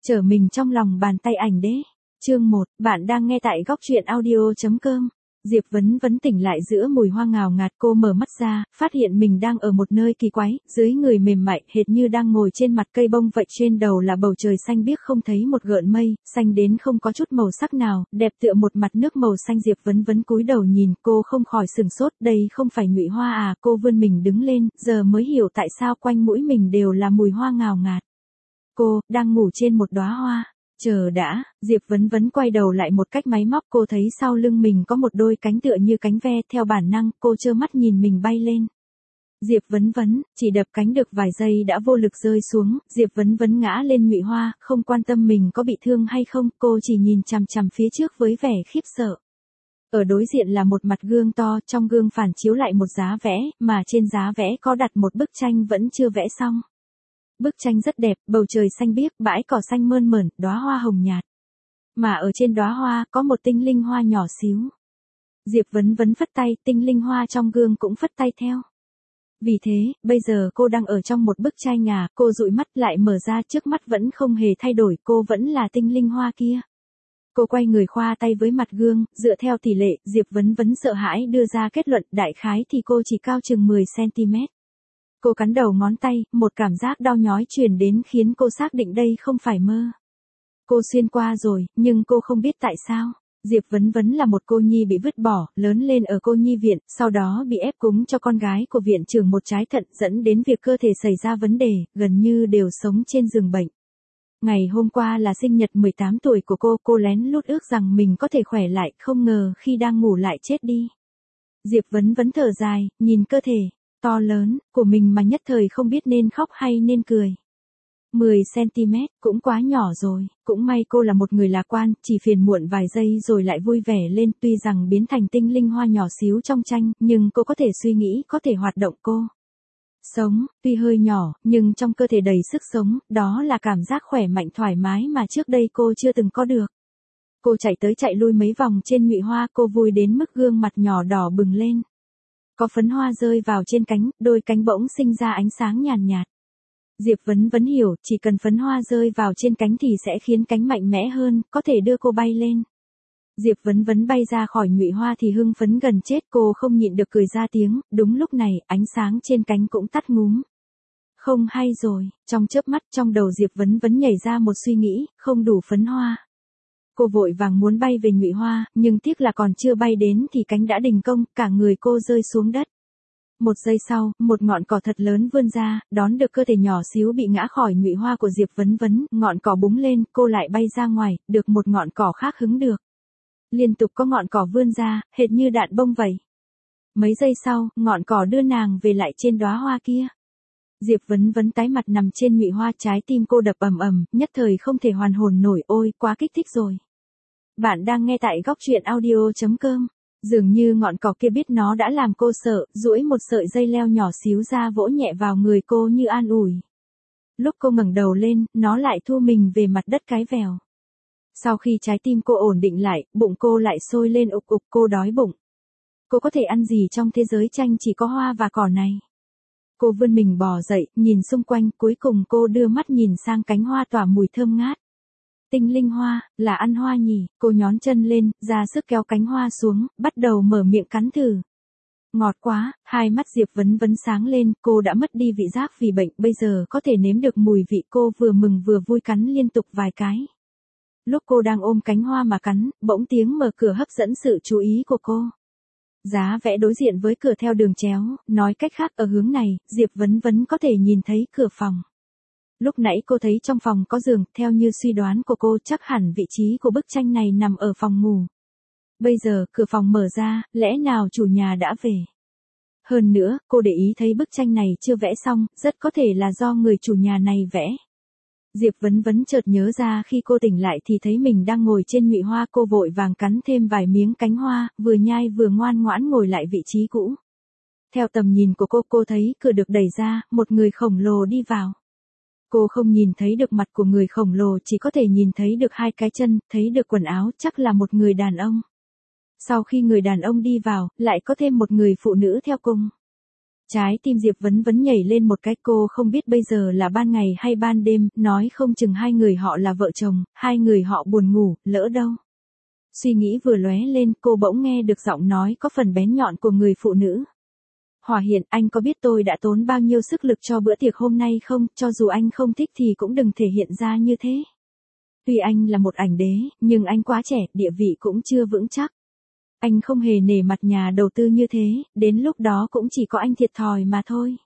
Trở mình trong lòng bàn tay ảnh đế. Chương 1, bạn đang nghe tại góc truyện audio.com. Diệp Vấn Vấn tỉnh lại giữa mùi hoa ngào ngạt, cô mở mắt ra, phát hiện mình đang ở một nơi kỳ quái, dưới người mềm mại, hệt như đang ngồi trên mặt cây bông vậy, trên đầu là bầu trời xanh biếc không thấy một gợn mây, xanh đến không có chút màu sắc nào, đẹp tựa một mặt nước màu xanh. Diệp Vấn Vấn cúi đầu nhìn, cô không khỏi sửng sốt, đây không phải nhụy hoa à? Cô vươn mình đứng lên, giờ mới hiểu tại sao quanh mũi mình đều là mùi hoa ngào ngạt. Cô đang ngủ trên một đóa hoa. Chờ đã, Diệp Vấn Vấn quay đầu lại một cách máy móc, cô thấy sau lưng mình có một đôi cánh tựa như cánh ve, theo bản năng, cô trơ mắt nhìn mình bay lên. Diệp Vấn Vấn, chỉ đập cánh được vài giây đã vô lực rơi xuống, Diệp Vấn Vấn ngã lên nhụy hoa, không quan tâm mình có bị thương hay không, cô chỉ nhìn chằm chằm phía trước với vẻ khiếp sợ. Ở đối diện là một mặt gương to, trong gương phản chiếu lại một giá vẽ, mà trên giá vẽ có đặt một bức tranh vẫn chưa vẽ xong. Bức tranh rất đẹp, bầu trời xanh biếc, bãi cỏ xanh mơn mởn, đóa hoa hồng nhạt. Mà ở trên đóa hoa có một tinh linh hoa nhỏ xíu. Diệp Vấn Vấn phất tay, tinh linh hoa trong gương cũng phất tay theo. Vì thế, bây giờ cô đang ở trong một bức tranh à? Cô dụi mắt lại mở ra, trước mắt vẫn không hề thay đổi, cô vẫn là tinh linh hoa kia. Cô quay người khoa tay với mặt gương, dựa theo tỷ lệ, Diệp Vấn Vấn sợ hãi đưa ra kết luận, đại khái thì cô chỉ cao chừng 10cm. Cô cắn đầu ngón tay, một cảm giác đau nhói truyền đến khiến cô xác định đây không phải mơ. Cô xuyên qua rồi, nhưng cô không biết tại sao. Diệp Vấn Vấn là một cô nhi bị vứt bỏ, lớn lên ở cô nhi viện, sau đó bị ép cúng cho con gái của viện trưởng một trái thận, dẫn đến việc cơ thể xảy ra vấn đề, gần như đều sống trên giường bệnh. Ngày hôm qua là sinh nhật 18 tuổi của cô lén lút ước rằng mình có thể khỏe lại, không ngờ khi đang ngủ lại chết đi. Diệp Vấn Vấn thở dài, nhìn cơ thể to lớn của mình mà nhất thời không biết nên khóc hay nên cười. 10cm, cũng quá nhỏ rồi, cũng may cô là một người lạc quan, chỉ phiền muộn vài giây rồi lại vui vẻ lên, tuy rằng biến thành tinh linh hoa nhỏ xíu trong tranh, nhưng cô có thể suy nghĩ, có thể hoạt động. Cô sống, tuy hơi nhỏ, nhưng trong cơ thể đầy sức sống, đó là cảm giác khỏe mạnh thoải mái mà trước đây cô chưa từng có được. Cô chạy tới chạy lui mấy vòng trên nhụy hoa, cô vui đến mức gương mặt nhỏ đỏ bừng lên. Có phấn hoa rơi vào trên cánh, đôi cánh bỗng sinh ra ánh sáng nhàn nhạt. Diệp Vấn Vấn hiểu, chỉ cần phấn hoa rơi vào trên cánh thì sẽ khiến cánh mạnh mẽ hơn, có thể đưa cô bay lên. Diệp Vấn Vấn bay ra khỏi nhụy hoa thì hưng phấn gần chết, cô không nhịn được cười ra tiếng, đúng lúc này, ánh sáng trên cánh cũng tắt ngúm. Không hay rồi, trong chớp mắt trong đầu Diệp Vấn Vấn nhảy ra một suy nghĩ, không đủ phấn hoa. Cô vội vàng muốn bay về nhụy hoa, nhưng tiếc là còn chưa bay đến thì cánh đã đình công, cả người cô rơi xuống đất. Một giây sau, một ngọn cỏ thật lớn vươn ra, đón được cơ thể nhỏ xíu bị ngã khỏi nhụy hoa của Diệp Vấn Vấn, ngọn cỏ búng lên, cô lại bay ra ngoài, được một ngọn cỏ khác hứng được. Liên tục có ngọn cỏ vươn ra, hệt như đạn bông vậy. Mấy giây sau, ngọn cỏ đưa nàng về lại trên đóa hoa kia. Diệp Vấn Vấn tái mặt nằm trên nhụy hoa, trái tim cô đập ầm ầm, nhất thời không thể hoàn hồn nổi, ôi, quá kích thích rồi. Bạn đang nghe tại góc truyện audio.com. Dường như ngọn cỏ kia biết nó đã làm cô sợ, duỗi một sợi dây leo nhỏ xíu ra vỗ nhẹ vào người cô như an ủi. Lúc cô ngẩng đầu lên, nó lại thu mình về mặt đất cái vèo. Sau khi trái tim cô ổn định lại, bụng cô lại sôi lên ục ục, cô đói bụng. Cô có thể ăn gì trong thế giới tranh chỉ có hoa và cỏ này? Cô vươn mình bò dậy, nhìn xung quanh, cuối cùng cô đưa mắt nhìn sang cánh hoa tỏa mùi thơm ngát. Tinh linh hoa, là ăn hoa nhỉ? Cô nhón chân lên, ra sức kéo cánh hoa xuống, bắt đầu mở miệng cắn thử. Ngọt quá, hai mắt Diệp Vấn Vấn sáng lên, cô đã mất đi vị giác vì bệnh, bây giờ có thể nếm được mùi vị, cô vừa mừng vừa vui cắn liên tục vài cái. Lúc cô đang ôm cánh hoa mà cắn, bỗng tiếng mở cửa hấp dẫn sự chú ý của cô. Giá vẽ đối diện với cửa theo đường chéo, nói cách khác ở hướng này, Diệp Vấn Vấn có thể nhìn thấy cửa phòng. Lúc nãy cô thấy trong phòng có giường, theo như suy đoán của cô chắc hẳn vị trí của bức tranh này nằm ở phòng ngủ. Bây giờ, cửa phòng mở ra, lẽ nào chủ nhà đã về? Hơn nữa, cô để ý thấy bức tranh này chưa vẽ xong, rất có thể là do người chủ nhà này vẽ. Diệp Vấn Vấn chợt nhớ ra khi cô tỉnh lại thì thấy mình đang ngồi trên nhụy hoa, cô vội vàng cắn thêm vài miếng cánh hoa, vừa nhai vừa ngoan ngoãn ngồi lại vị trí cũ. Theo tầm nhìn của cô thấy cửa được đẩy ra, một người khổng lồ đi vào. Cô không nhìn thấy được mặt của người khổng lồ, chỉ có thể nhìn thấy được hai cái chân, thấy được quần áo, chắc là một người đàn ông. Sau khi người đàn ông đi vào, lại có thêm một người phụ nữ theo cùng. Trái tim Diệp Vấn Vấn nhảy lên một cái, cô không biết bây giờ là ban ngày hay ban đêm, nói không chừng hai người họ là vợ chồng, hai người họ buồn ngủ, lỡ đâu. Suy nghĩ vừa lóe lên, cô bỗng nghe được giọng nói có phần bén nhọn của người phụ nữ. Hòa Hiện, anh có biết tôi đã tốn bao nhiêu sức lực cho bữa tiệc hôm nay không, cho dù anh không thích thì cũng đừng thể hiện ra như thế. Tuy anh là một ảnh đế, nhưng anh quá trẻ, địa vị cũng chưa vững chắc. Anh không hề nể mặt nhà đầu tư như thế, đến lúc đó cũng chỉ có anh thiệt thòi mà thôi.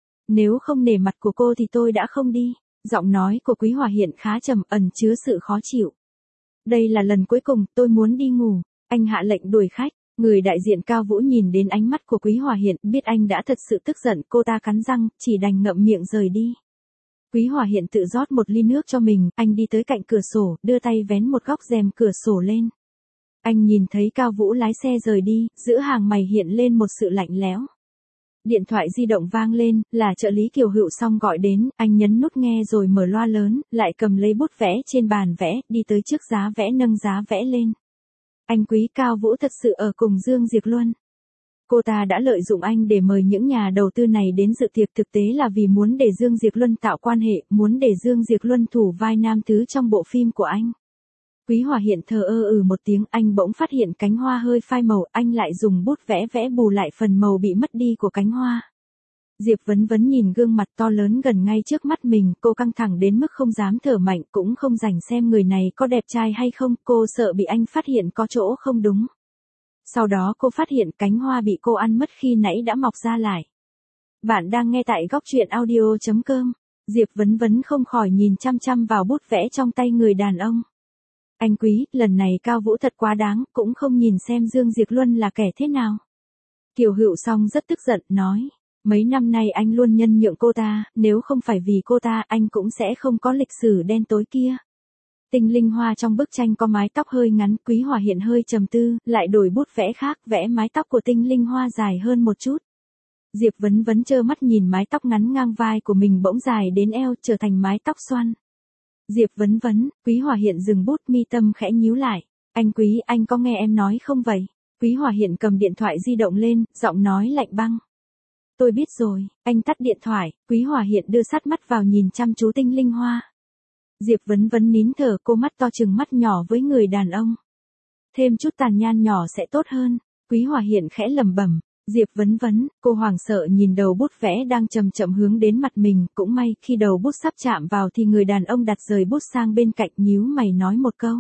Nếu không nể mặt của cô thì tôi đã không đi. Giọng nói của Quý Hòa Hiện khá trầm, ẩn chứa sự khó chịu. Đây là lần cuối cùng, tôi muốn đi ngủ. Anh hạ lệnh đuổi khách. Người đại diện Cao Vũ nhìn đến ánh mắt của Quý Hòa Hiện, biết anh đã thật sự tức giận, cô ta cắn răng, chỉ đành ngậm miệng rời đi. Quý Hòa Hiện tự rót một ly nước cho mình, anh đi tới cạnh cửa sổ, đưa tay vén một góc rèm cửa sổ lên. Anh nhìn thấy Cao Vũ lái xe rời đi, giữa hàng mày hiện lên một sự lạnh lẽo. Điện thoại di động vang lên, là trợ lý Kiều Hựu Song gọi đến, anh nhấn nút nghe rồi mở loa lớn, lại cầm lấy bút vẽ trên bàn vẽ, đi tới trước giá vẽ nâng giá vẽ lên. Anh Quý, Cao Vũ thật sự ở cùng Dương Diệp Luân. Cô ta đã lợi dụng anh để mời những nhà đầu tư này đến dự tiệc, thực tế là vì muốn để Dương Diệp Luân tạo quan hệ, muốn để Dương Diệp Luân thủ vai nam thứ trong bộ phim của anh. Quý Hòa Hiện thờ ơ một tiếng, anh bỗng phát hiện cánh hoa hơi phai màu, anh lại dùng bút vẽ bù lại phần màu bị mất đi của cánh hoa. Diệp Vấn Vấn nhìn gương mặt to lớn gần ngay trước mắt mình, cô căng thẳng đến mức không dám thở mạnh, cũng không rảnh xem người này có đẹp trai hay không, cô sợ bị anh phát hiện có chỗ không đúng. Sau đó cô phát hiện cánh hoa bị cô ăn mất khi nãy đã mọc ra lại. Bạn đang nghe tại góc truyện audio.com. Diệp Vấn Vấn không khỏi nhìn chăm chăm vào bút vẽ trong tay người đàn ông. Anh Quý, lần này Cao Vũ thật quá đáng, cũng không nhìn xem Dương Diệp Luân là kẻ thế nào. Kiều Hựu Song rất tức giận, nói. Mấy năm nay anh luôn nhân nhượng cô ta, nếu không phải vì cô ta anh cũng sẽ không có lịch sử đen tối kia. Tinh Linh Hoa trong bức tranh có mái tóc hơi ngắn, Quý Hòa Hiện hơi trầm tư, lại đổi bút vẽ khác, vẽ mái tóc của Tinh Linh Hoa dài hơn một chút. Diệp Vấn Vấn trơ mắt nhìn mái tóc ngắn ngang vai của mình bỗng dài đến eo, trở thành mái tóc xoăn. Diệp Vấn Vấn, Quý Hòa Hiện dừng bút, mi tâm khẽ nhíu lại. Anh Quý, anh có nghe em nói không vậy? Quý Hòa Hiện cầm điện thoại di động lên, giọng nói lạnh băng. Tôi biết rồi, anh tắt điện thoại. Quý Hòa Hiện đưa sát mắt vào nhìn chăm chú Tinh Linh Hoa. Diệp Vấn Vấn nín thở, cô mắt to trừng mắt nhỏ với người đàn ông. Thêm chút tàn nhang nhỏ sẽ tốt hơn. Quý Hòa Hiện khẽ lẩm bẩm. Diệp Vấn Vấn, cô hoảng sợ nhìn đầu bút vẽ đang chậm chậm hướng đến mặt mình, cũng may khi đầu bút sắp chạm vào thì người đàn ông đặt rời bút sang bên cạnh, nhíu mày nói một câu.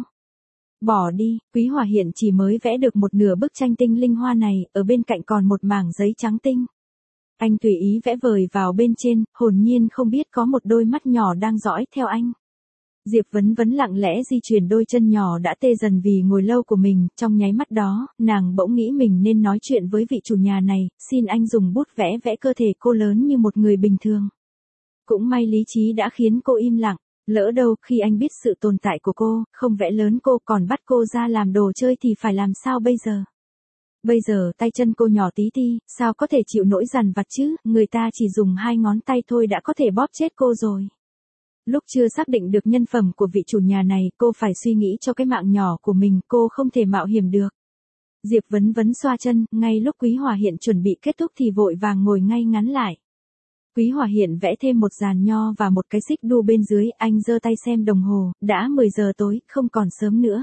Bỏ đi. Quý Hòa Hiện chỉ mới vẽ được một nửa bức tranh Tinh Linh Hoa này, ở bên cạnh còn một mảng giấy trắng tinh. Anh tùy ý vẽ vời vào bên trên, hồn nhiên không biết có một đôi mắt nhỏ đang dõi theo anh. Diệp Vấn Vấn lặng lẽ di chuyển đôi chân nhỏ đã tê dần vì ngồi lâu của mình, trong nháy mắt đó, nàng bỗng nghĩ mình nên nói chuyện với vị chủ nhà này, xin anh dùng bút vẽ cơ thể cô lớn như một người bình thường. Cũng may lý trí đã khiến cô im lặng, lỡ đâu khi anh biết sự tồn tại của cô, không vẽ lớn cô còn bắt cô ra làm đồ chơi thì phải làm sao bây giờ? Bây giờ tay chân cô nhỏ tí ti, sao có thể chịu nỗi dằn vặt chứ, người ta chỉ dùng 2 ngón tay thôi đã có thể bóp chết cô rồi. Lúc chưa xác định được nhân phẩm của vị chủ nhà này, cô phải suy nghĩ cho cái mạng nhỏ của mình, cô không thể mạo hiểm được. Diệp Vấn Vấn xoa chân, ngay lúc Quý Hòa Hiện chuẩn bị kết thúc thì vội vàng ngồi ngay ngắn lại. Quý Hòa Hiện vẽ thêm một dàn nho và một cái xích đu bên dưới, anh giơ tay xem đồng hồ, đã 10 giờ tối, không còn sớm nữa.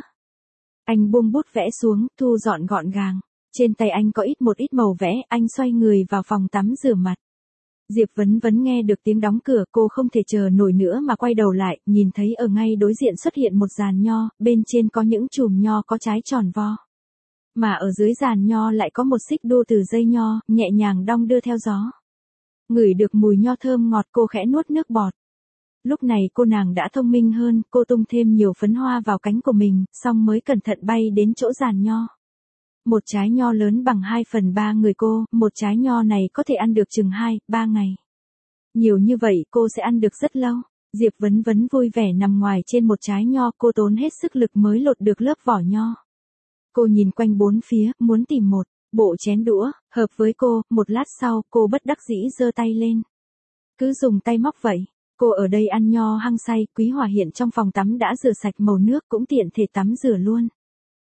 Anh buông bút vẽ xuống, thu dọn gọn gàng. Trên tay anh có một ít màu vẽ, anh xoay người vào phòng tắm rửa mặt. Diệp Vấn Vấn nghe được tiếng đóng cửa, cô không thể chờ nổi nữa mà quay đầu lại, nhìn thấy ở ngay đối diện xuất hiện một dàn nho, bên trên có những chùm nho có trái tròn vo. Mà ở dưới dàn nho lại có một xích đu từ dây nho, nhẹ nhàng đong đưa theo gió. Ngửi được mùi nho thơm ngọt, cô khẽ nuốt nước bọt. Lúc này cô nàng đã thông minh hơn, cô tung thêm nhiều phấn hoa vào cánh của mình, xong mới cẩn thận bay đến chỗ dàn nho. Một trái nho lớn bằng 2/3 người cô, một trái nho này có thể ăn được chừng 2-3 ngày. Nhiều như vậy cô sẽ ăn được rất lâu. Diệp Vấn Vấn vui vẻ nằm ngoài trên một trái nho, cô tốn hết sức lực mới lột được lớp vỏ nho. Cô nhìn quanh bốn phía, muốn tìm một bộ chén đũa, hợp với cô, một lát sau, cô bất đắc dĩ giơ tay lên. Cứ dùng tay móc vậy. Cô ở đây ăn nho hăng say, Quý Hòa Hiện trong phòng tắm đã rửa sạch màu nước cũng tiện thể tắm rửa luôn.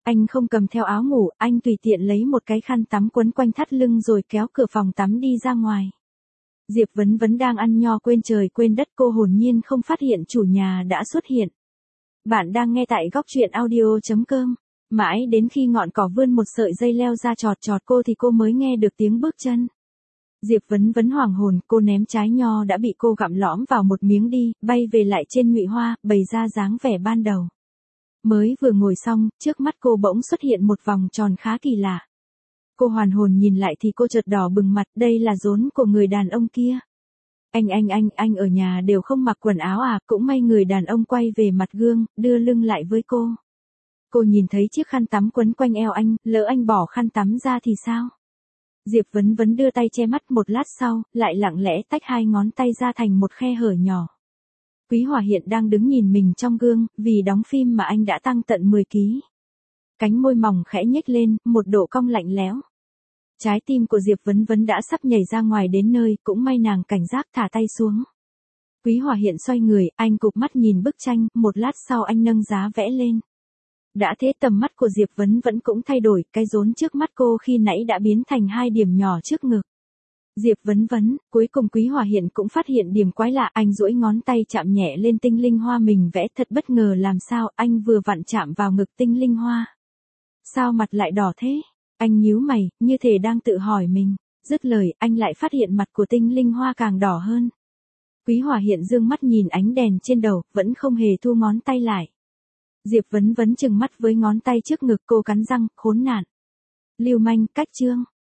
Anh không cầm theo áo ngủ, anh tùy tiện lấy một cái khăn tắm quấn quanh thắt lưng rồi kéo cửa phòng tắm đi ra ngoài. Diệp Vấn Vấn đang ăn nho quên trời quên đất, cô hồn nhiên không phát hiện chủ nhà đã xuất hiện. Bạn đang nghe tại góc truyện audio.com. Mãi đến khi ngọn cỏ vươn một sợi dây leo ra chọt chọt cô thì cô mới nghe được tiếng bước chân. Diệp Vấn Vấn hoảng hồn, cô ném trái nho đã bị cô gặm lõm vào một miếng đi, bay về lại trên ngụy hoa, bày ra dáng vẻ ban đầu. Mới vừa ngồi xong, trước mắt cô bỗng xuất hiện một vòng tròn khá kỳ lạ. Cô hoàn hồn nhìn lại thì cô chợt đỏ bừng mặt, đây là rốn của người đàn ông kia. Anh ở nhà đều không mặc quần áo à, cũng may người đàn ông quay về mặt gương, đưa lưng lại với cô. Cô nhìn thấy chiếc khăn tắm quấn quanh eo anh, lỡ anh bỏ khăn tắm ra thì sao? Diệp Vấn Vấn đưa tay che mắt, một lát sau, lại lặng lẽ tách hai ngón tay ra thành một khe hở nhỏ. Quý Hòa hiện đang đứng nhìn mình trong gương, vì đóng phim mà anh đã tăng tận 10 kg. Cánh môi mỏng khẽ nhếch lên, một độ cong lạnh lẽo. Trái tim của Diệp Vấn Vấn đã sắp nhảy ra ngoài đến nơi, cũng may nàng cảnh giác thả tay xuống. Quý Hòa hiện xoay người, anh cụp mắt nhìn bức tranh, một lát sau anh nâng giá vẽ lên. Đã thế tầm mắt của Diệp Vấn Vẫn cũng thay đổi, cái rốn trước mắt cô khi nãy đã biến thành hai điểm nhỏ trước ngực. Diệp Vấn Vấn, cuối cùng Quý Hòa hiện cũng phát hiện điểm quái lạ, anh duỗi ngón tay chạm nhẹ lên tinh linh hoa mình vẽ, thật bất ngờ làm sao, anh vừa vặn chạm vào ngực tinh linh hoa. Sao mặt lại đỏ thế? Anh nhíu mày, như thể đang tự hỏi mình. Dứt lời, anh lại phát hiện mặt của tinh linh hoa càng đỏ hơn. Quý Hòa hiện dương mắt nhìn ánh đèn trên đầu, vẫn không hề thu ngón tay lại. Diệp Vấn Vấn chừng mắt với ngón tay trước ngực, cô cắn răng, khốn nạn. Lưu manh, cách chương.